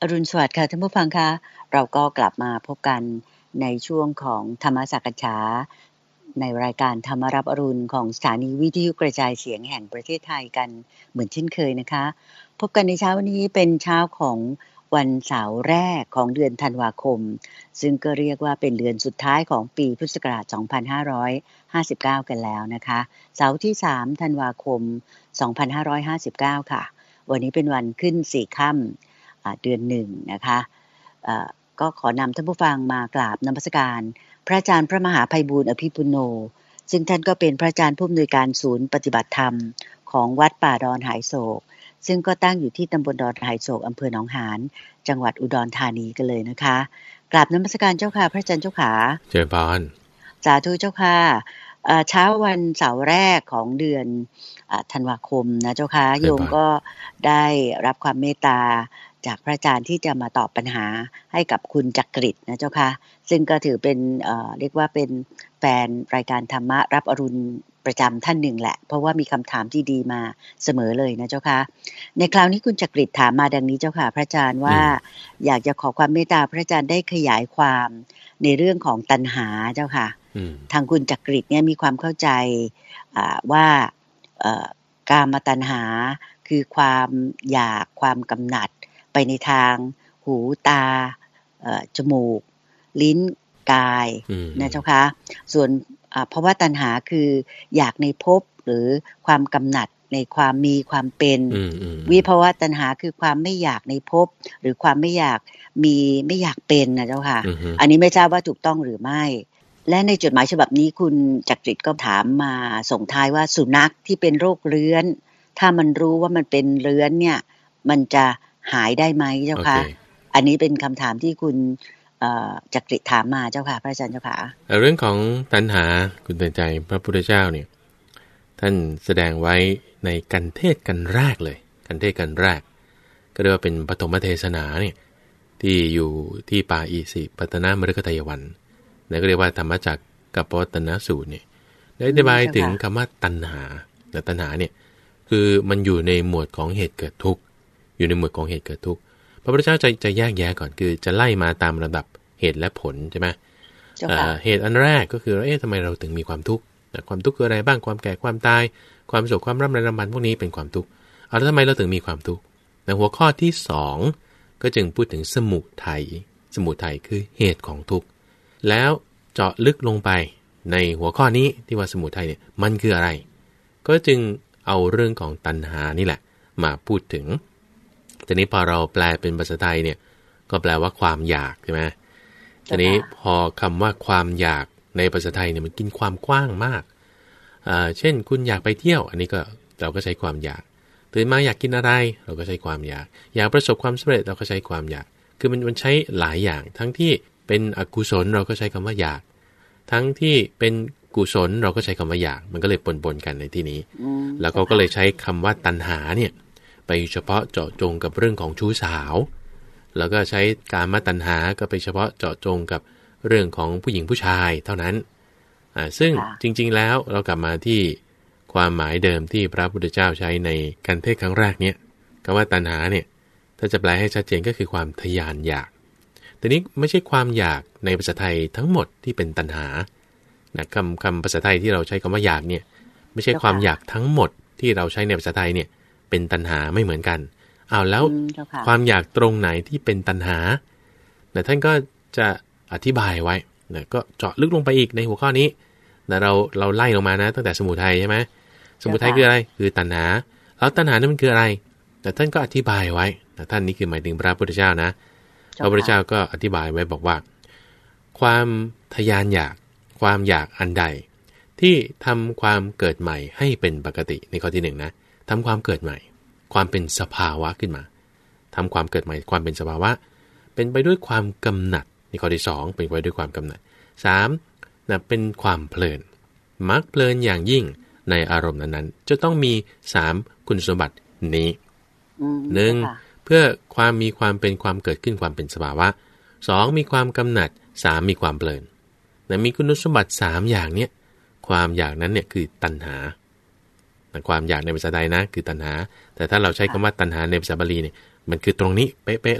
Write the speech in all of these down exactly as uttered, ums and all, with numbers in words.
อรุณสวัสดิ์ค่ะท่านผู้ฟังคะเราก็กลับมาพบกันในช่วงของธรรมสักฉาในรายการธรรมรับอรุณของสถานีวิทยุกระจายเสียงแห่งประเทศไทยกันเหมือนเช่นเคยนะคะพบกันในเช้าวันนี้เป็นเช้าของวันเสาร์แรกของเดือนธันวาคมซึ่งก็เรียกว่าเป็นเดือนสุดท้ายของปีพุทธศักราชสองพันห้าร้อยห้าสิบเก้ากันแล้วนะคะเสาร์ที่สามธันวาคมสองพันห้าร้อยห้าสิบเก้าค่ะวันนี้เป็นวันขึ้นสี่ค่ำเดือนหนึ่งนะคะก็ขอนำท่านผู้ฟังมากราบนมัสการพระอาจารย์พระมหาไพบูลย์อภิปุโนซึ่งท่านก็เป็นพระอาจารย์ผู้อำนวยการศูนย์ปฏิบัติธรรมของวัดป่าดอนหายโศกซึ่งก็ตั้งอยู่ที่ตำบลดอนหายโศกอำเภอหนองหานจังหวัดอุดรธานีกันเลยนะคะกราบนมัสการเจ้าค่ะพระอาจารย์เจ้าขาเจริญพรสาธุเจ้าค่ะเช้าวันเสาร์แรกของเดือนธันวาคมนะเจ้าค่ะโยมก็ได้รับความเมตตาจากพระอาจารย์ที่จะมาตอบปัญหาให้กับคุณจักริดนะเจ้าค่ะซึ่งก็ถือเป็น เอ่อ เรียกว่าเป็นแฟนรายการธรรมะรับอรุณประจำท่านหนึ่งแหละเพราะว่ามีคำถามที่ดีมาเสมอเลยนะเจ้าค่ะในคราวนี้คุณจักริดถามมาดังนี้เจ้าค่ะพระอาจารย์ว่าอยากจะขอความเมตตาพระอาจารย์ได้ขยายความในเรื่องของตัณหาเจ้าค่ะทางคุณจักริดเนี่ยมีความเข้าใจว่ากามตัณหาคือความอยากความกำหนัดไปในทางหูตาจมูกลิ้นกายนะเจ้าค่ะส่วนภาวะตัณหาคืออยากในภพหรือความกำหนัดในความมีความเป็นวิภาวะตัณหาคือความไม่อยากในภพหรือความไม่อยากมีไม่อยากเป็นนะเจ้าค่ะอันนี้ไม่ทราบว่าถูกต้องหรือไม่และในจดหมายฉบับนี้คุณจักริดก็ถามมาส่งท้ายว่าสุนัขที่เป็นโรคเรื้อนถ้ามันรู้ว่ามันเป็นเรื้อนเนี่ยมันจะหายได้ไหมเจ้าค่ะ okay. อันนี้เป็นคำถามที่คุณจักริดถามมาเจ้าค่ะพระอาจารย์เจ้าค่ะเรื่องของตัณหาคุณเตือนใจพระพุทธเจ้าเนี่ยท่านแสดงไว้ในกันเทศกันแรกเลยกันเทศกันแรกก็เรียกว่าเป็นปฐมเทศนาเนี่ยที่อยู่ที่ป่าอิสิปตนมฤคทายวันนั่นก็เรียกว่าธรรมจักรกับปวัตตนสูตรเนี่ยได้อธิบายถึงคำว่าตัณหาแต่ตัณหาเนี่ยคือมันอยู่ในหมวดของเหตุเกิดทุกข์อยู่ในหมวดของเหตุเกิดทุกข์พระพุทธเจ้าจะจะแยกแยะก่อนคือจะไล่มาตามระดับเหตุและผลใช่ไหมเหตุอันแรกก็คือเอ๊ะทำไมเราถึงมีความทุกข์ความทุกข์คืออะไรบ้างความแก่ความตายความโศกความร่ำไรรำพันพวกนี้เป็นความทุกข์เอาแล้วทำไมเราถึงมีความทุกข์ในหัวข้อที่สองก็จึงพูดถึงสมุทัยสมุทัยคือเหตุของทุกข์แล้วเจาะลึกลงไปในหัวข้อนี้ที่ว่าสมุทัยเนี่ยมันคืออะไรก็จึงเอาเรื่องของตัณหานี่แหละมาพูดถึงทีนี้พอเราแปลเป็นภาษาไทยเนี่ยก็แปลว่าความอยากใช่ไหมทีนี้พอคำว่าความอยากในภาษาไทยเนี่ยมันกินความกว้างมากอ่าเช่นคุณอยากไปเที่ยวอันนี้ก็เราก็ใช้ความอยากตื่นมาอยากกินอะไรเราก็ใช้ความอยากอยากประสบความสำเร็จเราก็ใช้ความอยากคือมันมันใช้หลายอย่างทั้งที่เป็นอกุศลเราก็ใช้คำว่าอยากทั้งที่เป็นกุศลเราก็ใช้คำว่าอยากมันก็เลยปนๆกันในที่นี้แล้วก็ก็เลยใช้คำว่าตัณหาเนี่ยไปเฉพาะเจาะจงกับเรื่องของชู้สาวแล้วก็ใช้กามตัณหาก็ไปเฉพาะเจาะจงกับเรื่องของผู้หญิงผู้ชายเท่านั้นอ่าซึ่งจริงๆแล้วเรากลับมาที่ความหมายเดิมที่พระพุทธเจ้าใช้ในการเทศครั้งแรกเนี่ยคำว่าตัณหาเนี่ยถ้าจะแปลให้ชัดเจนก็คือความทยานอยากแต่นี้ไม่ใช่ความอยากในภาษาไทยทั้งหมดที่เป็นตัณหานะคำคำภาษาไทยที่เราใช้คำว่าอยากเนี่ยไม่ใช่ความอยากทั้งหมดที่เราใช้ในภาษาไทยเนี่ยเป็นตัณหาไม่เหมือนกันอ้าวแล้วความอยากตรงไหนที่เป็นตัณหานะท่านก็จะอธิบายไว้นะก็เจาะลึกลงไปอีกในหัวข้อนี้นะเราเราไล่ลงมานะตั้งแต่สมุทัยใช่ไหมสมุทัยคืออะไรคือตัณหาแล้วตัณหานั้นมันคืออะไรแต่ท่านก็อธิบายไว้นะท่านนี้คือหมายถึงพระพุทธเจ้านะพระพุทธเจ้าก็อธิบายไว้บอกว่าความทยานอยากความอยากอันใดที่ทำความเกิดใหม่ให้เป็นปกติในข้อที่หนึ่งนะทำความเกิดใหม่ความเป็นสภาวะขึ้นมาทำความเกิดใหม่ความเป็นสภาวะเป็นไปด้วยความกำหนัดในข้อที่สองเป็นไปด้วยความกำหนัดสามนะเป็นความเพลินมักเพลินอย่างยิ่งในอารมณ์นั้นๆจะต้องมีสามคุณสมบัตินี้หนึ่งเพื่อความมีความเป็นความเกิดขึ้นความเป็นสภาวะสองมีความกำหนัดสามมีความเพลินแต่มีคุณสมบัติสามอย่างเนี้ยความอยากนั้นเนี่ยคือตัณหาความอยากในภาษาไทยนะคือตัณหาแต่ถ้าเราใช้คำว่าตัณหาในภาษาบาลีเนี่ยมันคือตรงนี้เป๊ะๆเลย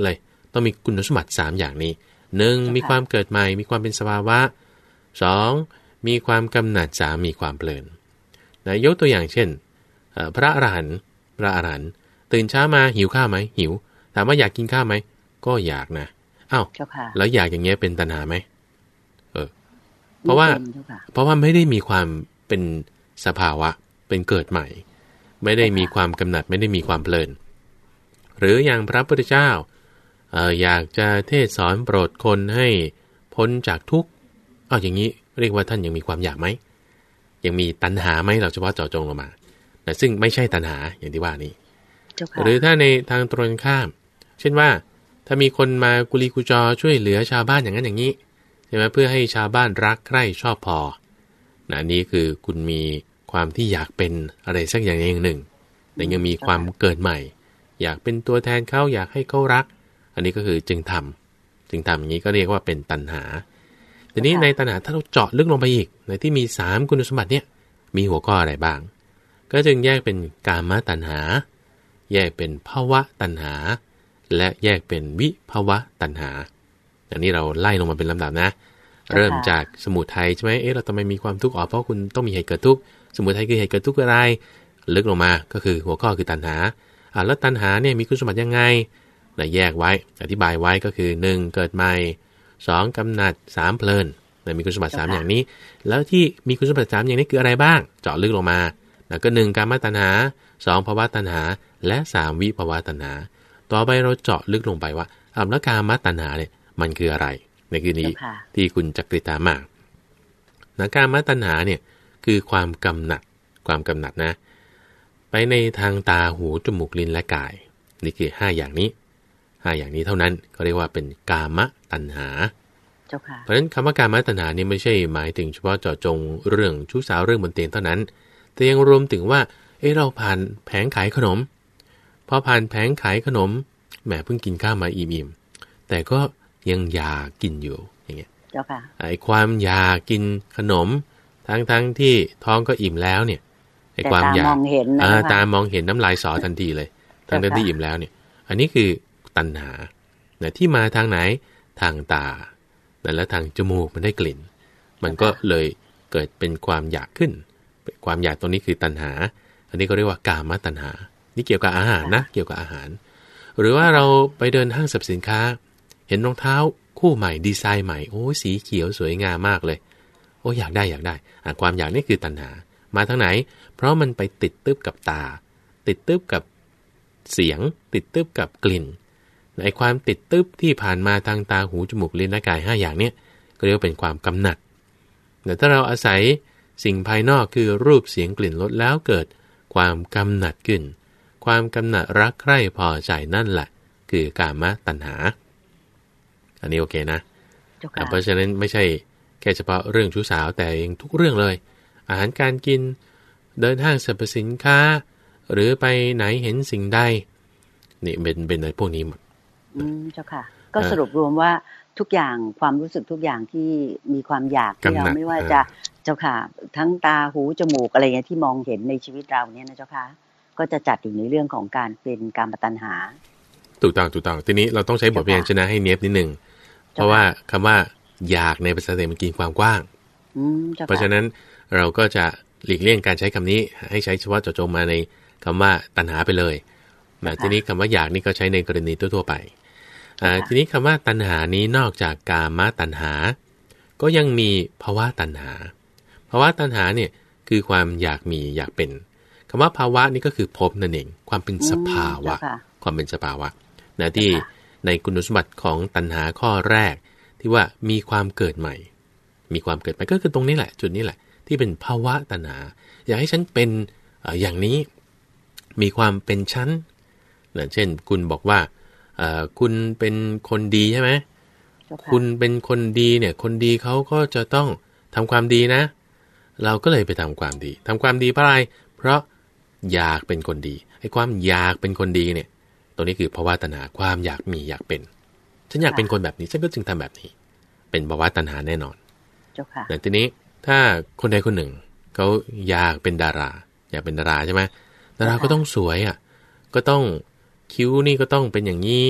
ต้องมีคุณสมบัติสามอย่างนี้หนึ่งมีความเกิดใหม่มีความเป็นสภาวะสองมีความกำหนัดสามมีความเพลินนะยกตัวอย่างเช่นพระอรหันต์พระอรหันต์ตื่นเช้ามาหิวข้าวไหมหิวถามว่าอยากกินข้าวไหมก็อยากนะอ้าวแล้วอยากอย่างเงี้ยเป็นตัณหาไหมเออเพราะว่าเพราะว่าไม่ได้มีความเป็นสภาวะเป็นเกิดใหม่ไม่ได้มีความกำหนัดไม่ได้มีความเพลินหรืออย่างพระพุทธเจ้าเอ่ออยากจะเทศสอนโปรดคนให้พ้นจากทุกข์อ้าวอย่างนี้เรียกว่าท่านยังมีความอยากไหมยังมีตัณหาไหมเราเฉพาะเจาะจงลงมาแต่ซึ่งไม่ใช่ตัณหาอย่างที่ว่านี้หรือถ้าในทางตรงข้ามเช่นว่าถ้ามีคนมากุลีกุจอช่วยเหลือชาวบ้านอย่างนั้นอย่างนี้ใช่ไหมเพื่อให้ชาวบ้านรักใคร่ชอบพอนะนี้คือคุณมีความที่อยากเป็นอะไรสักอย่างอย่างหนึ่งแต่ยังมีความเกิดใหม่อยากเป็นตัวแทนเขาอยากให้เขารักอันนี้ก็คือจึงทำจึงทำอย่างนี้ก็เรียกว่าเป็นตัณหาทีนี้ในตัณหาถ้าเราเจาะลึกลงไปอีกในที่มีสามคุณสมบัติเนี่ยมีหัวข้ออะไรบ้างก็จึงแยกเป็นกามตัณหาแยกเป็นภวตัณหาและแยกเป็นวิภวตัณหาอันนี้เราไล่ลงมาเป็นลำดับนะเริ่มจากสมุทัยใช่ไหมเอ๊ะเราทำไมมีความทุกข์อ๋อเพราะคุณต้องมีเหตุเกิดทุกข์สมุทัยคือเหตุเกิดทุกข์อะไรลึกลงมาก็คือหัวข้อคือตัณหาอ่าแล้วตัณหาเนี่ยมีคุณสมบัติยังไงนะแยกไว้อธิบายไว้ก็คือหนึ่งเกิดใหม่สองกำหนัดสามเพลินนะมีคุณสมบัติสามอย่างนี้แล้วที่มีคุณสมบัติสามอย่างนี้คืออะไรบ้างเจาะลึกลงมานะก็หนึ่งกามตัณหาสองภวตัณหาและสามวิภวตัณหาต่อไปเราเจาะลึกลงไปว่าอ่าแล้วกามตัณหาเนี่ยมันคืออะไรในคือนี้ที่คุณจักริตามานะกามตัณหาเนี่ยคือความกำหนัดความกำหนัดนะไปในทางตาหูจมูกลิ้นและกายนี่คือห้าอย่างนี้ห้าอย่างนี้เท่านั้นเขาเรียกว่าเป็นกามตัณหาเพราะฉะนั้นคำว่ากามตัณหานี่ไม่ใช่หมายถึงเฉพาะเจาะจงเรื่องชู้สาวเรื่องบนเตียงเท่านั้นแต่ยังรวมถึงว่าเอ้เราผ่านแผงขายขนมพอผ่านแผงขายขนมแหมเพิ่งกินข้าวมาอิ่มๆแต่ก็ยังอยากกินอยู่อย่างเงี้ยไอ้ความอยากกินขนมทั้งๆที่ท้องก็อิ่มแล้วเนี่ยไอ้ความอยากตามองเห็นน้ำลายสอทันทีเลยทั้งที่อิ่มแล้วเนี่ยอันนี้คือตัณหาเนี่ยที่มาทางไหนทางตาและทางจมูกมันได้กลิ่นมันก็เลยเกิดเป็นความอยากขึ้นความอยากตรงนี้คือตัณหาอันนี้ก็เรียกว่ากามตัณหานี่เกี่ยวกับอาหารนะเกี่ยวกับอาหารหรือว่าเราไปเดินห้างสรรพสินค้าเห็นรองเท้าคู่ใหม่ดีไซน์ใหม่โอ้สีเขียวสวยงามมากเลยโอ้อยากได้อยากได้ความอยากนี่คือตัณหามาทางไหนเพราะมันไปติดตึ๊บกับตาติดตึ๊บกับเสียงติดตึ๊บกับกลิ่นในความติดตึ๊บที่ผ่านมาทางตาหูจมูกลิ้นและกายห้าอย่างเนี้ยก็เรียกว่าเป็นความกำหนัดแต่ถ้าเราอาศัยสิ่งภายนอกคือรูปเสียงกลิ่นรสแล้วเกิดความกำหนัดขึ้นความกำหนัดรักใคร่พอใจนั่นแหละคือกามตัณหาอันนี้โอเคนะเพราะฉะนั้นไม่ใช่แค่เฉพาะเรื่องชู้สาวแต่ยังทุกเรื่องเลยอาหารการกินเดินห้างสรรพสินค้าหรือไปไหนเห็นสิ่งใดนี่เป็นเป็นในพวกนี้หมดอืมเจ้าค่ะก็สรุปรวมว่าทุกอย่างความรู้สึกทุกอย่างที่มีความอยากที่เราไม่ว่าจะเจ้าค่ะทั้งตาหูจมูกอะไรเงี้ยที่มองเห็นในชีวิตเราเนี่ยนะเจ้าค่ะก็จะจัดอยู่ในเรื่องของการเป็นกามตัณหาถูกต้องถูกต้องทีนี้เราต้องใช้บทพยัญชนะให้เนียบนิดนึงเพราะว่าคำว่าอยากในภาษาไทยมันกินความกว้างเพราะฉะนั้นเราก็จะหลีกเลี่ยงการใช้คำนี้ให้ใช้เฉพาะเจาะจงมาในคำว่าตัณหาไปเลยนะทีนี้คำว่าอยากนี่ก็ใช้ในกรณีทั่วๆไปทีนี้คำว่าตัณหานี้นอกจากกามตัณหาก็ยังมีภวตัณหาภวตัณหาเนี่ยคือความอยากมีอยากเป็นคำว่าภาวะนี่ก็คือภพนั่นเองความเป็นสภาวะความเป็นสภาวะนะที่ในคุณสมบัติของตัณหาข้อแรกที่ว่ามีความเกิดใหม่มีความเกิดใหม่ก็คือตรงนี้แหละจุดนี้แหละที่เป็นภาวะตัณหาอยากให้ฉันเป็นอย่างนี้มีความเป็นชั้นนะเช่นคุณบอกว่าคุณเป็นคนดีใช่ไหมคุณเป็นคนดีเนี่ยคนดีเขาก็จะต้องทำความดีนะเราก็เลยไปทำความดีทำความดีเพราะอะไรเพราะอยากเป็นคนดีไอ้ความอยากเป็นคนดีเนี่ยตัวนี้คือภาวะตัณหาความอยากมีอยากเป็นฉันอยากเป็นคนแบบนี้ฉันก็จึงทำแบบนี้เป็นภาวะตัณหาแน่นอนแต่ทีนี้ถ้าคนใดคนหนึ่งเขาอยากเป็นดาราอยากเป็นดาราใช่ไหมดาราก็ต้องสวยอ่ะก็ต้องคิ้วนี่ก็ต้องเป็นอย่างนี้จ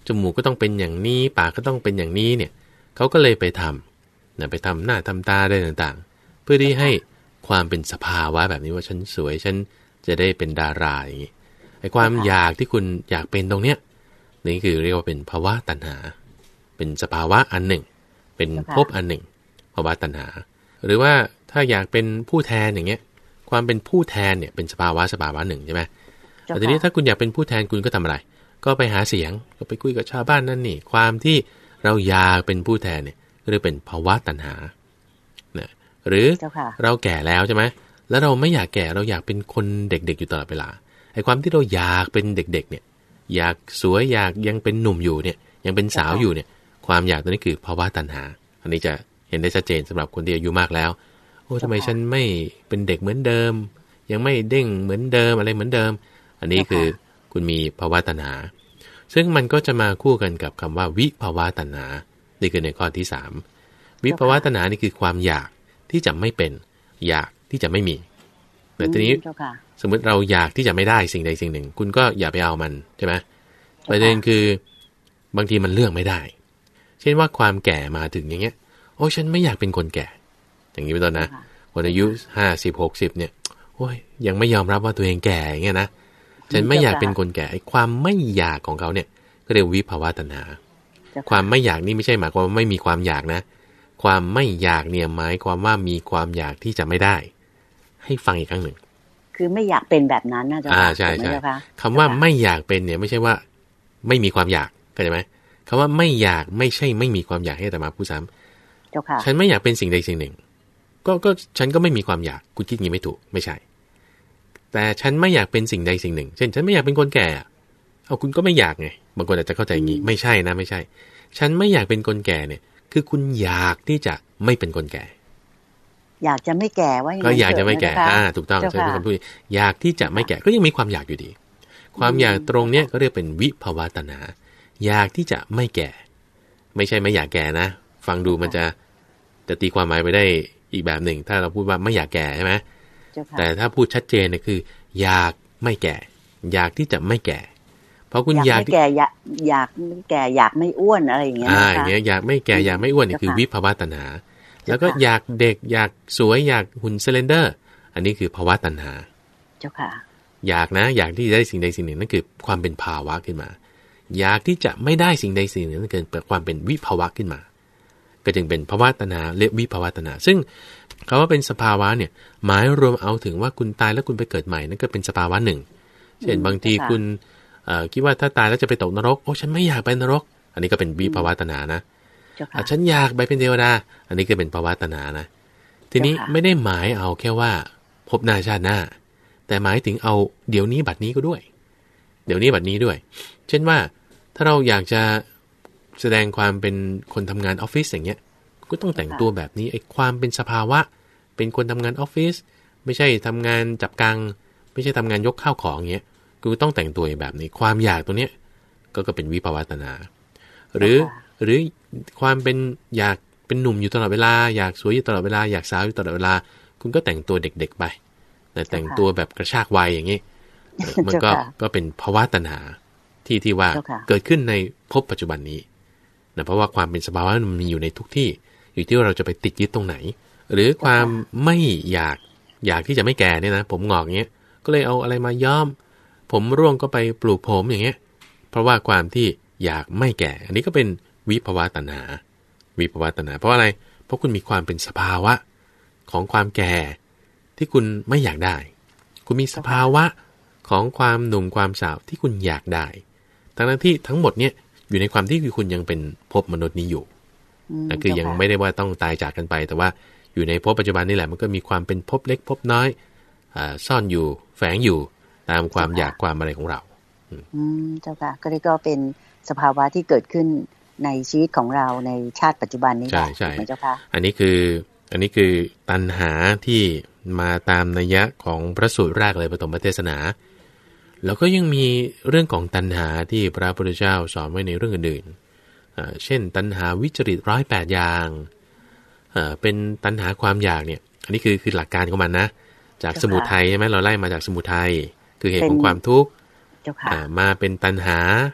จมูกก็ต้องเป็นอย่างนี้ปากก็ต้องเป็นอย่างนี้เนี่ยเขาก็เลยไปทำนะไปทำหน้าทำตาได้ต่างๆเพื่อที่ให้ความเป็นสภาวะแบบนี้ว่าฉันสวยฉันจะได้เป็นดาราอย่างนี้ไอ้ความอยากที่คุณอยากเป็นตรงเนี้ยนี่คือเรียกว่าเป็นภาวะตัณหาเป็นสภาวะอันหนึ่งเป็นภพอันหนึ่งภาวะตัณหาหรือว่าถ้าอยากเป็นผู้แทนอย่างเงี้ยความเป็นผู้แทนเนี่ยเป็นสภาวะสภาวะหนึ่งใช่ไหมแต่ทีนี้ถ้าคุณอยากเป็นผู้แทนคุณก็ทำอะไรก็ไปหาเสียงก็ไปคุยกับชาวบ้านนั่นนี่ความที่เราอยากเป็นผู้แทนเนี่ยก็เรียกเป็นภาวะตัณหานะหรือเราแก่แล้วใช่ไหมแล้วเราไม่อยากแก่เราอยากเป็นคนเด็กๆอยู่ตลอดเวลาไอ้ความที่เราอยากเป็นเด็กๆเนี่ยอยากสวยอยากยังเป็นหนุ่มอยู่เนี่ยยังเป็นสาวอยู่เนี่ยความอยากตัวนี้คือภาวะตัณหาอันนี้จะเห็นได้ชัดเจนสำหรับคนที่อายุมากแล้วโอ้ทำไมฉันไม่เป็นเด็กเหมือนเดิมยังไม่เด้งเหมือนเดิมอะไรเหมือนเดิมอันนี้คือคุณมีภาวะตัณหาซึ่งมันก็จะมาคู่กันกับคำว่าวิภาวะตัณหานี่คือในข้อที่สามวิภาวะตัณหานี่คือความอยากที่จะไม่เป็นอยากที่จะไม่มีแต่ทีนี้สมมติเราอยากที่จะไม่ได้สิ่งใดสิ่งหนึ่งคุณก็อย่าไปเอามันใช่ไหมประเด็นคือบางทีมันเลือกไม่ได้เช่นว่าความแก่มาถึงอย่างเงี้ยโอ้ฉันไม่อยากเป็นคนแก่อย่างนี้เป็นต้นนะคนอายุห้าสิบหกสิบเนี่ยโอ้ยยังไม่ยอมรับว่าตัวเองแก่อย่างเงี้ยนะฉันไม่อยากเป็นคนแก่ไอ้ความไม่อยากของเขาเนี่ยก็เรียกวิภาวะตัณหาความไม่อยากนี่ไม่ใช่หมายความว่าไม่มีความอยากนะความไม่อยากเนี่ยหมายความว่ามีความอยากที่จะไม่ได้ให้ฟังอีกครั้งหนึ่งคือไม่อยากเป็นแบบนั้นนะจ๊ะอ่าใช่ใช่คำว่าไม่อยากเป็นเนี่ยไม่ใช่ว่าไม่มีความอยากเข้าใจไหมคำว่าไม่อยากไม่ใช่ไม่มีความอยากให้แต่มาพูดซ้ำฉันไม่อยากเป็นสิ่งใดสิ่งหนึ่งก็ก็ฉันก็ไม่มีความอยากคุณคิดงี้ไม่ถูกไม่ใช่แต่ฉันไม่อยากเป็นสิ่งใดสิ่งหนึ่งเช่นฉันไม่อยากเป็นคนแก่เอาคุณก็ไม่อยากไงบางคนอาจจะเข้าใจงี้ไม่ใช่นะไม่ใช่ฉันไม่อยากเป็นคนแก่เนี่ยคือคุณอยากที่จะไม่เป็นคนแก่อยากจะไม่แก่ว่าก็อยากจะไม่แก่อ่าถูกต้องใช่ไหมคำพูดอยากที่จะไม่แก่ก็ยังมีความอยากอยู่ดีความอยากตรงเนี้ยก็เรียกเป็นวิภาวะตัณหาอยากที่จะไม่แก่ไม่ใช่ไม่อยากแก่นะฟังดูมันจะจะตีความหมายไปได้อีกแบบหนึ่งถ้าเราพูดว่าไม่อยากแก่ใช่ไหมแต่ถ้าพูดชัดเจนเนี่ยคืออยากไม่แก่อยากที่จะไม่แก่เพราะคุณอยากไม่แก่อยากอยากไม่แก่อยากไม่อ้วนอะไรอย่างเงี้ยอ่าอย่างเงี้ยอยากไม่แก่อยากไม่อ้วนนี่คือวิภาวะตัณหาแล้วก็อยากเด็กอยากสวยอยากหุ่นเซเลนเดอร์อันนี้คือภาวะตัณหาเจ้าค่ะอยากนะอยากที่จะได้สิ่งใดสิ่งหนึ่งนั่นคือความเป็นภาวะขึ้นมาอยากที่จะไม่ได้สิ่งใดสิ่งหนึ่งนั่นเกิดความเป็นวิภาวะขึ้นมาก็จึงเป็นภาวะตัณหาเรียกวิภาวะตัณหาซึ่งคำว่าเป็นสภาวะเนี่ยหมายรวมเอาถึงว่าคุณตายแล้วคุณไปเกิดใหม่นั่นก็เป็นสภาวะหนึ่งเช่นบางทีคุณคิดว่าถ้าตายแล้วจะไปตกนรกโอ้ฉันไม่อยากไปนรกอันนี้ก็เป็นวิภาวะตัณหานะฉันอยากไปเป็นเทวดาอันนี้ก็เป็นภาวะตัณหานะทีนี้ไม่ได้หมายเอาแค่ว่าพบหน้าชาติหน้าแต่หมายถึงเอาเดี๋ยวนี้บัดนี้ก็ด้วยเดี๋ยวนี้บัดนี้ด้วยเช่นว่าถ้าเราอยากจะแสดงความเป็นคนทำงานออฟฟิศอย่างเงี้ยก็ต้องแต่งตัวแบบนี้ไอ้ความเป็นสภาวะเป็นคนทำงานออฟฟิศไม่ใช่ทำงานจับกังไม่ใช่ทำงานยกข้าวของอย่างเงี้ยคือต้องแต่งตัวแบบนี้ความอยากตัวเนี้ยก็ก็เป็นวิภาวะตัณหาหรือหรือความเป็นอยากเป็นหนุ่มอยู่ตลอดเวลาอยากสวยอยู่ตลอดเวลาอยากสาวอยู่ตลอดเวลาคุณก็แต่งตัวเด็กๆไปแต่แต่งตัวแบบกระชากวัยอย่างนี้มันก็ก็เป็นภาวะตัณหาที่ที่ว่าเกิดขึ้นในภพปัจจุบันนี้นะเพราะว่าความเป็นสภาวะมันมีอยู่ในทุกที่อยู่ที่ว่าเราจะไปติดยึดตรงไหนหรือความไม่อยากอยากที่จะไม่แก่เนี่ยนะผมงอกเงี้ยก็เลยเอาอะไรมาย้อมผมร่วงก็ไปปลูกผมอย่างเงี้ยเพราะว่าความที่อยากไม่แก่อันนี้ก็เป็นวิภาวะตัณหาวิภาวะตัณหาเพราะอะไรเพราะคุณมีความเป็นสภาวะของความแก่ที่คุณไม่อยากได้คุณมีสภาวะของความหนุ่มความสาวที่คุณอยากได้ทั้งนั้นที่ทั้งหมดเนี่ยอยู่ในความที่คือคุณยังเป็นภพมนุษย์นี้อยู่นะคือยังไม่ได้ว่าต้องตายจากกันไปแต่ว่าอยู่ในภพปัจจุบันนี่แหละมันก็มีความเป็นภพเล็กภพน้อยอ่าซ่อนอยู่แฝงอยู่ตามความอยากความอะไรของเราอืมเจ้าค่ะก็เลยก็เป็นสภาวะที่เกิดขึ้นในชีวิตของเราในชาติปัจจุบันนี้ใช่ใช่เจ้าค่ะอันนี้คืออันนี้คือตัณหาที่มาตามนัยยะของพระสูตรแรกเลยปฐมเทศนาแล้วก็ยังมีเรื่องของตัณหาที่พระพุทธเจ้าสอนไว้ในเรื่องอื่นๆเช่นตัณหาวิจริตร้อยแปดอย่างเป็นตัณหาความอยากเนี่ยอันนี้คือคือหลักการของมันนะจากสมุทัยใช่ไหมเราไล่มาจากสมุทัยคือเหตุของความทุกข์มาเป็นตัณหา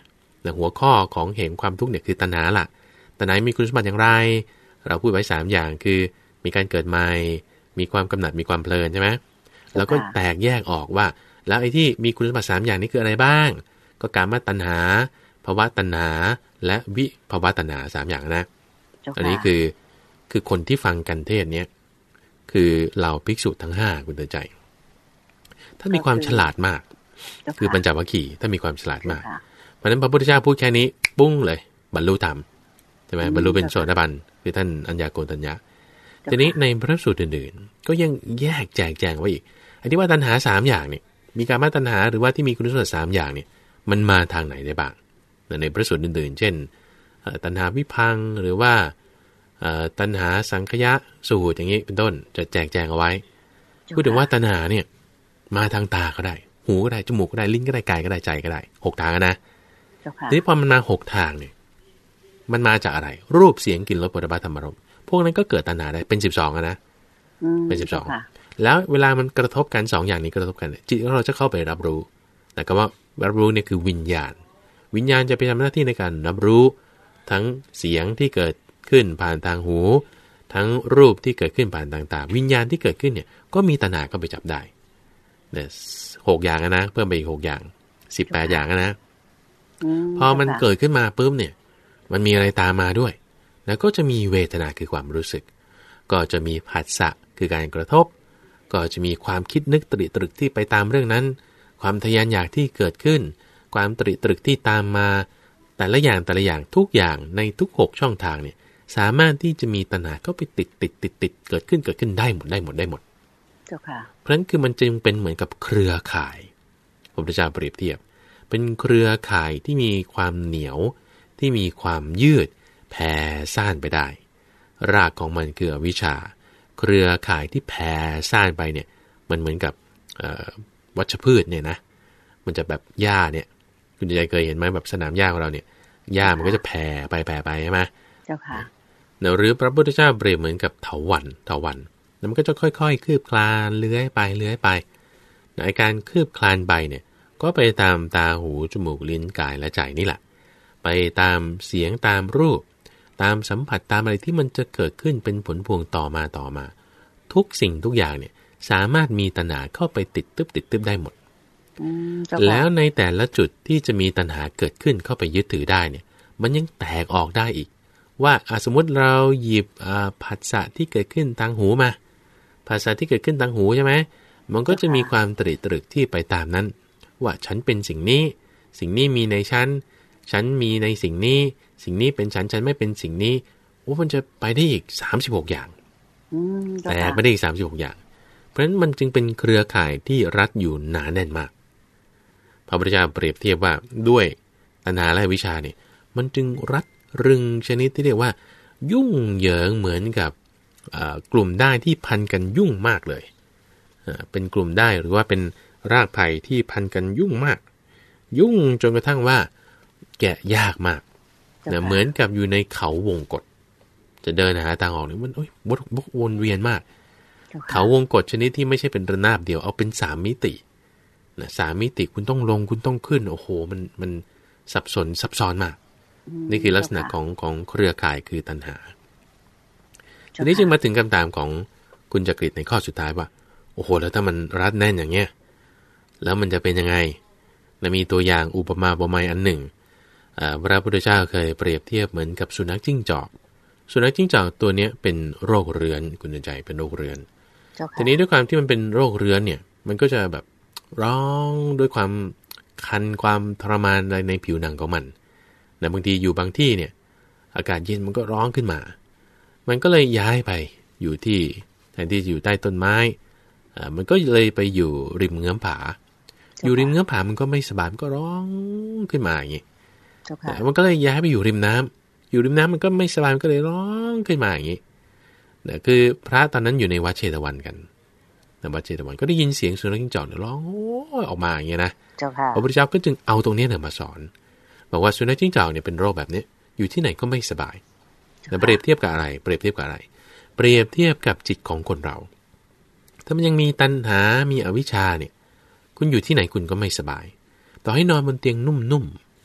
แต่หัวข้อของเหตุความทุกข์เนี่ยคือตัณหาล่ะตัณหามีคุณสมบัติอย่างไรเราพูดไว้สามอย่างคือมีการเกิดใหม่มีความกำหนัดมีความเพลินใช่ไหมแล้วก็แตกแยกออกว่าแล้วไอ้ที่มีคุณสมบัติสามอย่างนี้คืออะไรบ้างก็กามตัณหาภวตัณหาและวิภวตัณหาสามอย่างนะอันนี้คือคือคนที่ฟังกันเทศเนี้ยคือเหล่าภิกษุทั้งห้าคุณเตือนใจถ้ามีความฉลาดมากคือปัญจวัคคีย์ถ้ามีความฉลาดมากเพราะฉะนั้นพระพุทธเจ้าพูดแค่นี้ปุ้งเลยบรรลุธรรมใช่ไหมบรรลุเป็นโสดาบันคือท่านอัญญาโกณทัญญะทีนี้ในพระสูตรอื่นๆก็ยังแยกแจกแจงไว้อีกอันที่ว่าตัณหาสามอย่างเนี่ยมีกามตัณหาหรือว่าที่มีคุณสมบัติสามอย่างเนี่ยมันมาทางไหนได้บ้างในพระสูตรอื่นๆเช่นตัณหาวิภังหรือว่าตัณหาสังคยะสูตรอย่างนี้เป็นต้นจะแจกแจงเอาไว้พูดถึงว่าตัณหาเนี่ยมาทางตาก็ได้หูก็ได้จมูกก็ได้ลิ้นก็ได้กายก็ได้ใจก็ได้หกทางนะทีนี้พอมันมาหกทางเนี่ยมันมาจากอะไรรูปเสียงกลิ่นรสโผฏฐัพพะธรรมารมณ์พวกนั้นก็เกิดตัณหาได้เป็นสิบสองนะเป็นสิบสองแล้วเวลามันกระทบกันสองอย่างนี้กระทบกันจิตเราจะเข้าไปรับรู้แต่คำว่ารับรู้เนี่ยคือวิญญาณวิญญาณจะไปทำหน้าที่ในการรับรู้ทั้งเสียงที่เกิดขึ้นผ่านทางหูทั้งรูปที่เกิดขึ้นผ่านทางตาวิญญาณที่เกิดขึ้นเนี่ยก็มีตัณหาเข้าไปจับได้เนี่ยหกอย่างนะเพิ่มไปอีกหกอย่างสิบแปดอย่างนะพอมันเกิดขึ้นมาปุ๊บเนี่ยมันมีอะไรตามมาด้วยแล้วก็จะมีเวทนาคือความรู้สึกก็จะมีผัสสะคือการกระทบก็จะมีความคิดนึกตริตรึกที่ไปตามเรื่องนั้นความทะยานอยากที่เกิดขึ้นความตริตรึกที่ตามมาแต่ละอย่างแต่ละอย่างทุกอย่างในทุกหกช่องทางเนี่ยสามารถที่จะมีตัณหาก็ไปติดติดติดติดเกิดขึ้นเกิดขึ้นได้หมดได้หมดได้หมดเจ้าค่ะเพราะฉะนั้นคือมันจึงเป็นเหมือนกับเครือข่ายพระพุทธเจ้าเปรียบเทียบเป็นเครือข่ายที่มีความเหนียวที่มีความยืดแผ่ซ่านไปได้รากของมันคืออวิชชาเครือข่ายที่แผ่ซ่านไปเนี่ยมันเหมือนกับวัชพืชเนี่ยนะมันจะแบบหญ้าเนี่ยคุณใจเคยเห็นไหมแบบสนามหญ้าของเราเนี่ยหญ้ามันก็จะแผ่ไปแผ่ไปใช่ไหมเจ้าค่ะหรือพระพุทธเจ้าเปรียบเหมือนกับเถาวัลย์เถาวัลย์แล้วมันก็จะค่อยๆคืบคลานเลื้อยไปเลื้อยไปในการคืบคลานไปเนี่ยก็ไปตามตาหูจมูกลิ้นกายและใจนี่แหละไปตามเสียงตามรูปตามสัมผัสตามอะไรที่มันจะเกิดขึ้นเป็นผลพวงต่อมาต่อมาทุกสิ่งทุกอย่างเนี่ยสามารถมีตัณหาเข้าไปติดตึ๊บติดตึ๊บได้หมดแล้วในแต่ละจุดที่จะมีตัณหาเกิดขึ้นเข้าไปยึดถือได้เนี่ยมันยังแตกออกได้อีกว่าสมมติเราหยิบผัสสะที่เกิดขึ้นทางหูมาผัสสะที่เกิดขึ้นทางหูใช่ไหมมันก็จะมีความตริตรึกที่ไปตามนั้นว่าฉันเป็นสิ่งนี้สิ่งนี้มีในฉันฉันมีในสิ่งนี้สิ่งนี้เป็นฉันฉันไม่เป็นสิ่งนี้โอ้มันจะไปได้อีกสามสิบหกอย่างแต่ไม่ได้อีกสามสิบหกอย่างเพราะฉะนั้นมันจึงเป็นเครือข่ายที่รัดอยู่หนาแน่นมากพระพุทธเจ้าเปรียบเทียบว่าด้วยตัณหาและวิชาเนี่ยมันจึงรัดรึงชนิดที่เรียกว่ายุ่งเหยิงเหมือนกับกลุ่มได้ที่พันกันยุ่งมากเลยเป็นกลุ่มได้หรือว่าเป็นรากไผ่ที่พันกันยุ่งมากยุ่งจนกระทั่งว่าแกะยากมากนะเหมือนกับอยู่ในเขาวงกฏจะเดินหาทางออกเนี่ยมันโอ๊ยบดบกวนเวียนมากเขาวงกฏชนิดที่ไม่ใช่เป็นระนาบเดียวเอาเป็นสามมิตินะสามมิติคุณต้องลงคุณต้องขึ้นโอ้โหมันมันสับสนซับซ้อนมากนี่คือลักษณะของของเครือข่ายคือตัณหาทีนี้จึงมาถึงคำถามของคุณจักริดในข้อสุดท้ายว่าโอ้โหแล้วถ้ามันรัดแน่นอย่างเงี้ยแล้วมันจะเป็นยังไงนะมีตัวอย่างอุปมาอุปไมยอันหนึ่งพระพุทธเจ้าเคยเปรียบเทียบเหมือนกับสุนัขจิ้งจอกสุนัขจิ้งจอกตัวนี้เป็นโรคเรื้อนคุณใจเป็นโรคเรื้อนทีนี้ด้วยความที่มันเป็นโรคเรื้อนเนี่ยมันก็จะแบบร้องด้วยความคันความทรมานอะไรในผิวหนังของมันแต่บางทีอยู่บางที่เนี่ยอากาศเย็นมันก็ร้องขึ้นมามันก็เลยย้ายไปอยู่ที่แทนที่จะอยู่ใต้ต้นไม้อ่ามันก็เลยไปอยู่ริมเงื้อมผาอยู่ริมเงื้อมผามันก็ไม่สบายมันก็ร้องขึ้นมาอย่างนี้มันก็เลยย้ายไปอยู่ริมน้ำอยู่ริมน้ำมันก็ไม่สบายมันก็เลยร้องขึ้นมาอย่างนี้เนี่ยคือพระตอนนั้นอยู่ในวัดเชตวันกันในวัดเชตวันก็ได้ยินเสียงสุนัขจิ้งจอกร้องโอ้ออกมาอย่างนี้นะพระพุทธเจ้าก็จึงเอาตรงนี้เนี่ยมาสอนบอกว่าสุนัขจิ้งจอกเนี่ยเป็นโรคแบบนี้อยู่ที่ไหนก็ไม่สบายแต่เปรียบเทียบกับอะไรเปรียบเทียบกับอะไรเปรียบเทียบกับจิตของคนเราถ้ามันยังมีตัณหามีอวิชชาเนี่ยคุณอยู่ที่ไหนคุณก็ไม่สบายต่อให้นอนบนเตียงนุ่มๆ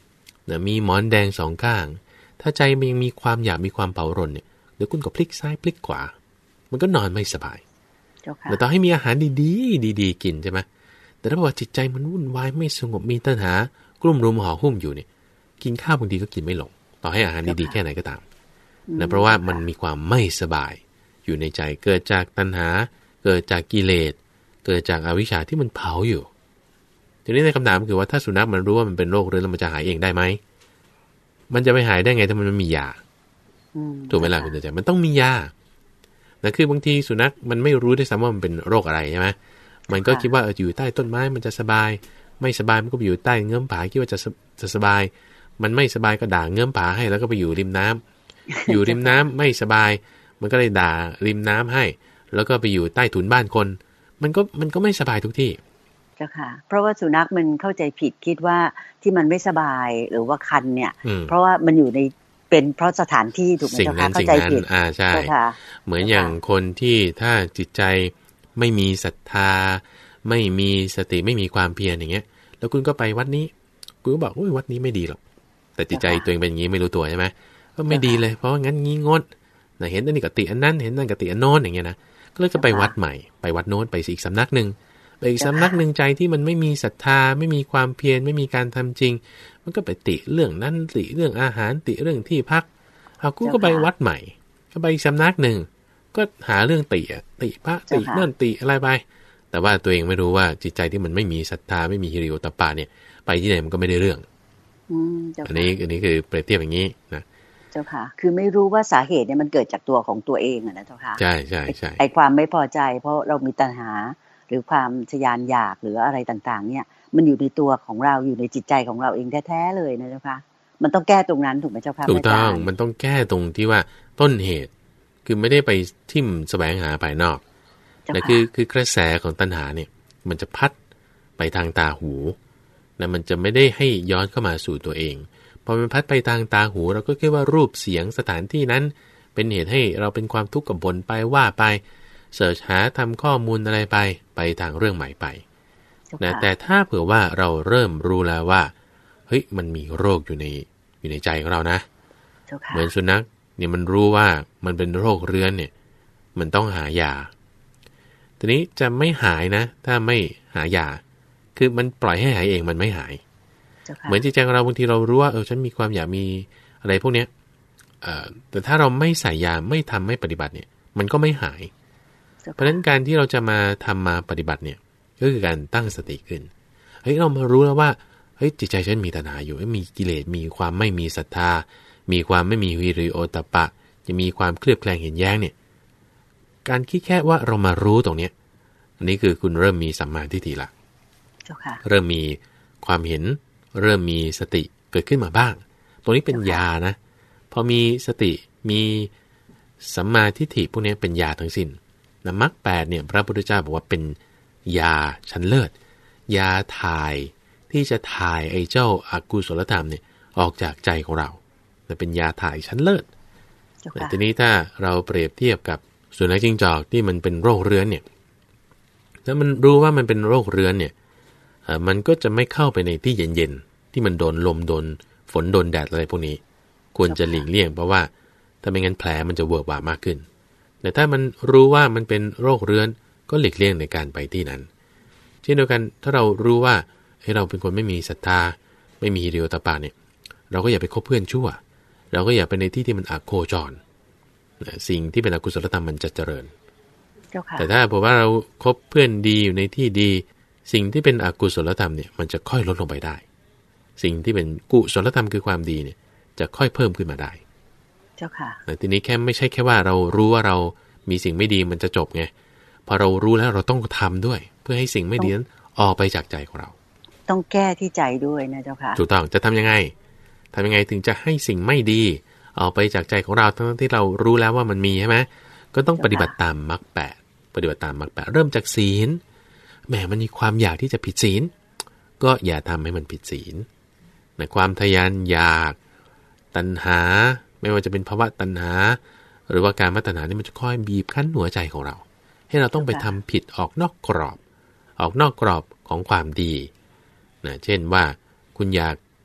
นะมีหมอนแดงสองข้างถ้าใจมันยังมีความอยากมีความเผารนเนี่ยเดี๋ยวคุณก็พลิกซ้ายพลิกขวามันก็นอนไม่สบายแต่ต่อให้มีอาหารดีๆดีๆกินใช่ไหมแต่ถ้าบอกว่าจิตใจมันวุ่นวายไม่สงบมีตัณหากลุ่มรุมห่อหุ้มอยู่เนี่ยกินข้าวบางทีก็กินไม่ลงต่อให้อาหารดีๆแค่ไหนก็ตามนะเพราะว่ามันมีความไม่สบายอยู่ในใจเกิดจากตัณหาเกิดจากกิเลสเกิดจากอวิชชาที่มันเผาอยู่ทีนี้ในคำถามคือว่าถ้าสุนัขมันรู้ว่ามันเป็นโรคเรื้อนแล้วมันจะหายเองได้ไหมมันจะไปหายได้ไงถ้ามันไม่มียาถูกไหมล่ะคุณเจมันต้องมียานะคือบางทีสุนัขมันไม่รู้ด้วยซ้ำว่ามันเป็นโรคอะไรใช่ไหมมันก็คิดว่าเอออยู่ใต้ต้นไม้มันจะสบายไม่สบายมันก็ไปอยู่ใต้เงื้อมผาคิดว่าจะจะสบายมันไม่สบายก็ด่าเงื้อมผาให้แล้วก็ไปอยู่ริมน้ำ อยู่ริมน้ำไม่สบายมันก็เลยด่าริมน้ำให้แล้วก็ไปอยู่ใต้ถุนบ้านคนมันก็มันก็ไม่สบายทุกที่เจ้าค่ะเพราะว่าสุนัขมันเข้าใจผิดคิดว่าที่มันไม่สบายหรือว่าคันเนี่ยเพราะว่ามันอยู่ในเป็นเพราะสถานที่ถูกไหมเจ้าค่ะเข้าใจผิดอ่าใช่เหมือนอย่างคนที่ถ้าจิตใจไม่มีศรัทธาไม่มีสติไม่มีความเพียรอย่างเงี้ยแล้วคุณก็ไปวัดนี้คุณก็บอกโอ้ยวัดนี้ไม่ดีหรอกแต่จิตใจตัวเองเป็นอย่างนี้ไม่รู้ตัวใช่ไหมก็ไม่ดีเลยเพราะว่างั้นงี้งดนะเห็นอันนี้กติอันนั้นเห็นนั่นกติอันโน้นอย่างเงี้ยนะก็เลยจะไปวัดใหม่ไปวัดโน้นไปอีกสำนักนึงไปอีกสำนักนึงใจที่มันไม่มีศรัทธาไม่มีความเพียรไม่มีการทำจริงมันก็ไปติเรื่องนั้นติเรื่องอาหารติเรื่องที่พักเอากูก็ไปวัดใหม่ก็ไปอีกสำนักนึงก็หาเรื่องติอะติพระตินั่นติอะไรไปแต่ว่าตัวเองไม่รู้ว่าจิตใจที่มันไม่มีศรัทธาไม่มีฮิริโอตปาเนี่ยไปที่ไหนมันก็ไม่ได้เรื่องอันนี้อันนี้คือเปรียบเทียบอย่างนี้นะเจ้าค่ะคือไม่รู้ว่าสาเหตุเนี่ยมันเกิดจากตัวของตัวเองอะนะเจ้าค่ะใช่ใช่ใช่ไอความไม่พอใจเพราะเรามีตัณหาหรือความทยานอยากหรืออะไรต่างๆเนี่ยมันอยู่ในตัวของเราอยู่ในจิตใจของเราเองแท้ๆเลยนะเจ้าค่ะมันต้องแก้ตรงนั้นถูกไหมเจ้าค่ะถูกต้องมันต้องแก้ตรงที่ว่าต้นเหตุคือไม่ได้ไปทิ่มแสวงหาภายนอกแต่คือคือกระแสของตัณหาเนี่ยมันจะพัดไปทางตาหูนะมันจะไม่ได้ให้ย้อนเข้ามาสู่ตัวเองพอมันพัดไปทางตาหูเราก็คิดว่ารูปเสียงสถานที่นั้นเป็นเหตุให้เราเป็นความทุกข์กับบนไปว่าไปเสิร์ชหาทำข้อมูลอะไรไปไปทางเรื่องใหม่ไปนะแต่ถ้าเผื่อว่าเราเริ่มรู้แล้วว่าเฮ้ยมันมีโรคอยู่ในอยู่ในใจของเรานะเหมือนสุนัขเนี่ยมันรู้ว่ามันเป็นโรคเรื้อนเนี่ยมันต้องหายาทีนี้จะไม่หายนะถ้าไม่หายาคือมันปล่อยให้หายเองมันไม่หายเหมือนจิตใจของเราบางทีเรารู้ว่าเออฉันมีความอยากมีอะไรพวกเนี้ยเอ่อแต่ถ้าเราไม่ใส่ยาไม่ทำไม่ปฏิบัติเนี่ยมันก็ไม่หายเพราะฉะนั้นการที่เราจะมาทำมาปฏิบัติเนี่ยก็คือการตั้งสติขึ้นเฮ้ยเรามารู้แล้วว่าเฮ้ยจิตใจฉันมีตัณหาอยู่มีกิเลสมีความไม่มีศรัทธามีความไม่มีวิริโอตปะจะมีความเคลือบแคลงเห็นแย้งเนี่ยการคิดแค่ว่าเรามารู้ตรงเนี้ยอันนี้คือคุณเริ่มมีสัมมาทิฏฐิละเริ่มมีความเห็นเริ่มมีสติเกิดขึ้นมาบ้างตรงนี้เป็นยานะพอมีสติมีสัมมาทิฏฐิพวกนี้เป็นยาทั้งสิ้นนะมรรคแปดเนี่ยพระพุทธเจ้าบอกว่าเป็นยาชั้นเลิศยาถ่ายที่จะถ่ายไอ้เจ้าอกุศลธรรมเนี่ยออกจากใจของเราแต่เป็นยาถ่ายชั้นเลิศแต่ทีนี้ถ้าเราเปรียบเทียบกับสุนัขจิ้งจอกที่มันเป็นโรคเรื้อนเนี่ยถ้ามันรู้ว่ามันเป็นโรคเรื้อนเนี่ยมันก็จะไม่เข้าไปในที่เย็นๆที่มันโดนลมโดนฝนโดนแดดอะไรพวกนี้ควรจะหลีกเลี่ยงเพราะว่าถ้าไม่งั้นแผลมันจะเวอะหวามากขึ้นแต่ถ้ามันรู้ว่ามันเป็นโรคเรื้อนก็หลีกเลี่ยงในการไปที่นั้นเช่นเดียวกันถ้าเรารู้ว่าให้เราเป็นคนไม่มีศรัทธาไม่มีฮิริโอตปะเนี่ยเราก็อย่าไปคบเพื่อนชั่วเราก็อย่าไปในที่ที่มันอโคจรสิ่งที่เป็นอกุศลธรรมมันจะเจริญแต่ถ้าบอกว่าเราคบเพื่อนดีอยู่ในที่ดีสิ่งที่เป็นอกุศลธรรมเนี่ยมันจะค่อยลดลงไปได้สิ่งที่เป็นกุศลธรรมคือความดีเนี่ยจะค่อยเพิ่มขึ้นมาได้เจ้าค่ะแต่ทีนี้แค่ไม่ใช่แค่ว่าเรารู้ว่าเรามีสิ่งไม่ดีมันจะจบไงพอเรารู้แล้วเราต้องทำด้วยเพื่อให้สิ่งไม่ดีนั้นออกไปจากใจของเราต้องแก้ที่ใจด้วยนะเจ้าค่ะถูกต้องจะทำยังไงทำยังไงถึงจะให้สิ่งไม่ดีออกไปจากใจของเราทั้งที่เรารู้แล้วว่ามันมีใช่ไหมก็ต้องปฏิบัติตามมรรคแปดปฏิบัติตามมรรคแปดเริ่มจากศีลแหมมันมีความอยากที่จะผิดศีลก็อย่าทำให้มันผิดศีลในความทยานอยากตัณหาไม่ว่าจะเป็นภาวะตัณหาหรือว่าการมัตัณหานี่มันจะค่อยบีบคั้นหัวใจของเราให้เราต้องไปทำผิดออกนอกกรอบออกนอกกรอบของความดีนะเช่นว่าคุณอยาก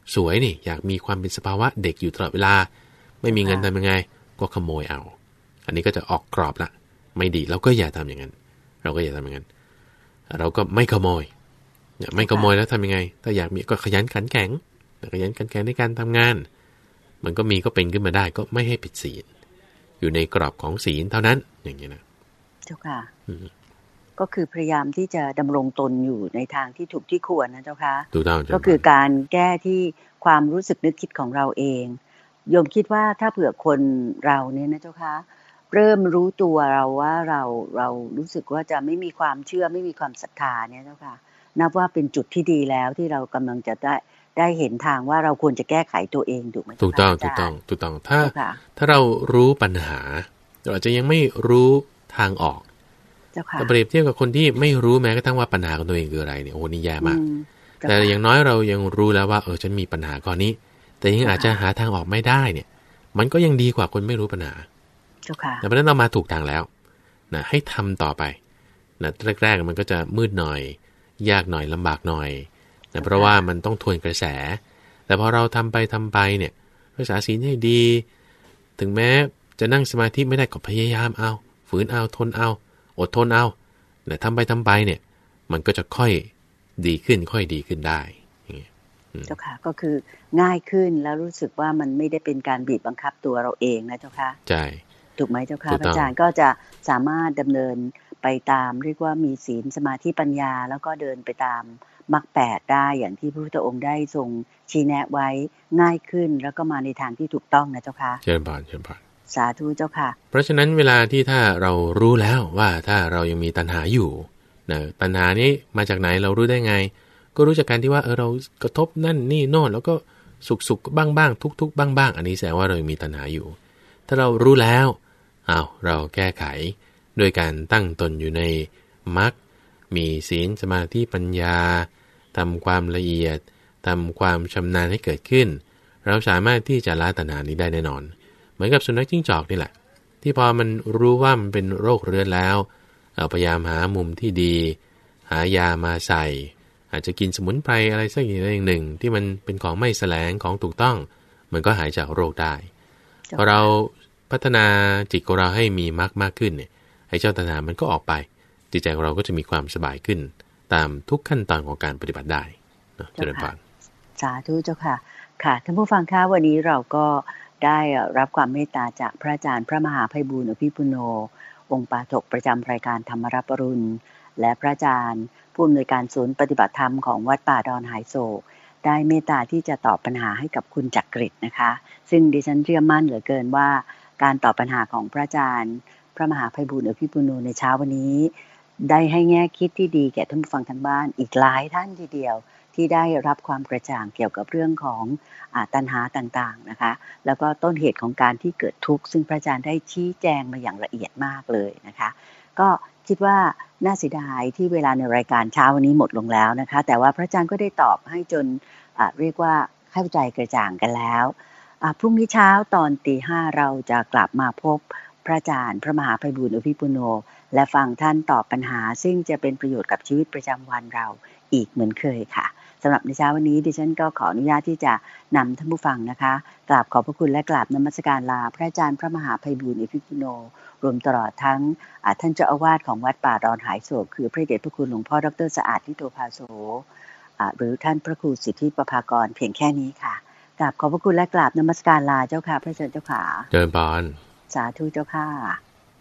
สวยนี่อยากมีความเป็นสภาวะเด็กอยู่ตลอดเวลาไม่มีเงินทำยังไงก็ขโมยเอาอันนี้ก็จะออกกรอบละไม่ดีเราก็อย่าทำอย่างนั้นเราก็อย่าทำอย่างนั้นเราก็ไม่ขโมยไม่ขโมยแล้วทำยังไงถ้าอยากมีก็ขยันขันแข็งขยันขันแข็งในการทำงานมันก็มีก็เป็นขึ้นมาได้ก็ไม่ให้ผิดศีลอยู่ในกรอบของศีลเท่านั้นอย่างนี้นะเจ้าค่ะก็คือพยายามที่จะดำรงตนอยู่ในทางที่ถูกที่ควรนะเจ้าค่ะถูกต้องก็คือการแก้ที่ความรู้สึกนึกคิดของเราเองโยมคิดว่าถ้าเผื่อคนเราเนี่ยนะเจ้าค่ะเริ่มรู้ตัวเราว่าเราเรารู้สึกว่าจะไม่มีความเชื่อไม่มีความศรัทธาเนี่ยเจ้าค่ะนับว่าเป็นจุดที่ดีแล้วที่เรากำลังจะได้ได้เห็นทางว่าเราควรจะแก้ไขตัวเองถูกไหมถูกต้องถูกต้องถูกต้องถ้าถ้าเรารู้ปัญหาเราอาจจะยังไม่รู้ทางออกแต่เปรียบเทียบกับคนที่ไม่รู้แม้กระทั่งว่าปัญหาของตัวเองคืออะไรเนี่ยโอ้โหนี่แย่มากแต่อย่างน้อยเรายังรู้แล้วว่าเออฉันมีปัญหาข้อนี้แต่ยังอาจจะหาทางออกไม่ได้เนี่ยมันก็ยังดีกว่าคนไม่รู้ปัญหาแต่เพราะนั้นเรามาถูกทางแล้วนะให้ทำต่อไปนะแรกๆมันก็จะมืดหน่อยยากหน่อยลำบากหน่อยนะเพราะว่ามันต้องทวนกระแสแต่พอเราทำไปทำไปเนี่ยรักษาศีลให้ดีถึงแม้จะนั่งสมาธิไม่ได้ก็พยายามเอาฝืนเอาทนเอาอดทนเอาแต่ทำไปทำไปเนี่ยมันก็จะค่อยดีขึ้นค่อยดีขึ้นได้เจ้าค่ะก็คือง่ายขึ้นแล้วรู้สึกว่ามันไม่ได้เป็นการบีบบังคับตัวเราเองนะเจ้าค่ะใช่ถูกไหมเจ้าค่ะพระอาจารย์ก็จะสามารถดำเนินไปตามเรียกว่ามีศีลสมาธิปัญญาแล้วก็เดินไปตามมรรคแปดได้อย่างที่พระพุทธองค์ได้ทรงชี้แนะไว้ง่ายขึ้นแล้วก็มาในทางที่ถูกต้องนะเจ้าค่ะเชิญบานเชิญบานสาธุเจ้าค่ะเพราะฉะนั้นเวลาที่ถ้าเรารู้แล้วว่าถ้าเรายังมีตัณหาอยู่นะปัญหานี้มาจากไหนเรารู้ได้ไงก็รู้จากการที่ว่าเออเรากระทบนั่นนี่โน่นแล้วก็สุขสุขบ้างบ้างทุกทุกบ้างบ้างอันนี้แสดงว่าเรามีตัณหาอยู่ถ้าเรารู้แล้วอ้าวเราแก้ไขโดยการตั้งตนอยู่ในมรรคมีศีลสมาธิปัญญาทำความละเอียดทำความชำนาญให้เกิดขึ้นเราสามารถที่จะละตัณหานี้ได้แน่นอนเหมือนกับสุนัขจิ้งจอกนี่แหละที่พอมันรู้ว่ามันเป็นโรคเรื้อนแล้วเราพยายามหามุมที่ดีหายามาใส่อาจจะกินสมุนไพรอะไรสักอย่างหนึ่งที่มันเป็นของไม่แสลงของถูกต้องมันก็หายจากโรคได้พอเราพัฒนาจิตของเราให้มีมรรคมากขึ้นเนี่ยให้เจ้าตัณหามันก็ออกไปจิตใจของเราก็จะมีความสบายขึ้นตามทุกขั้นตอนของการปฏิบัติได้นะเจริญพรสาธุเจ้าค่ะค่ะท่านผู้ฟังคะวันนี้เราก็ได้รับความเมตตาจากพระอาจารย์พระมหาไพบูลย์อภิปุโนองค์ปาฐกประจำรายการธรรมรับอรุณและพระอาจารย์ผู้อำนวยการศูนย์ปฏิบัติธรรมของวัดป่าดอนหายโศกได้เมตตาที่จะตอบปัญหาให้กับคุณจักริดนะคะซึ่งดิฉันเชื่อมั่นเหลือเกินว่าการตอบปัญหาของพระอาจารย์พระมหาไพบูลย์อภิปุโนในเช้าวันนี้ได้ให้แง่คิดที่ดีแก่ท่านผู้ฟังทางบ้านอีกหลายท่านทีเดียวที่ได้รับความกระจ่างเกี่ยวกับเรื่องของอ่าตัณหาต่างๆนะคะแล้วก็ต้นเหตุของการที่เกิดทุกข์ซึ่งพระอาจารย์ได้ชี้แจงมาอย่างละเอียดมากเลยนะคะก็คิดว่าน่าเสียดายที่เวลาในรายการเช้าวันนี้หมดลงแล้วนะคะแต่ว่าพระอาจารย์ก็ได้ตอบให้จนอ่าเรียกว่าเข้าใจกระจ่างกันแล้วอ่าพรุ่งนี้เช้าตอนตีห้าเราจะกลับมาพบพระอาจารย์พระมหาไพบูลย์อภิปุโนและฟังท่านตอบปัญหาซึ่งจะเป็นประโยชน์กับชีวิตประจำวันเราอีกเหมือนเคยค่ะสำหรับในเช้าวันนี้ดิฉันก็ขออนุญาตที่จะนำท่านผู้ฟังนะคะกราบขอบพระคุณและกราบนมัสการลาพระอาจารย์พระมหาไพบูลย์อภิปุโนรวมตลอดทั้งท่านเจ้าอาวาสของวัดป่าดอนหายโศกคือพระเดชพระคุณหลวงพ่อดร.สะอาดลิโตภาโสหรือท่านพระครูสิทธิประภากรเพียงแค่นี้ค่ะกราบขอบพระคุณและกราบนมัสการลาเจ้าค่ะพระอาจารย์เจ้าค่ะเจริญพรสาธุเจ้าค่ะ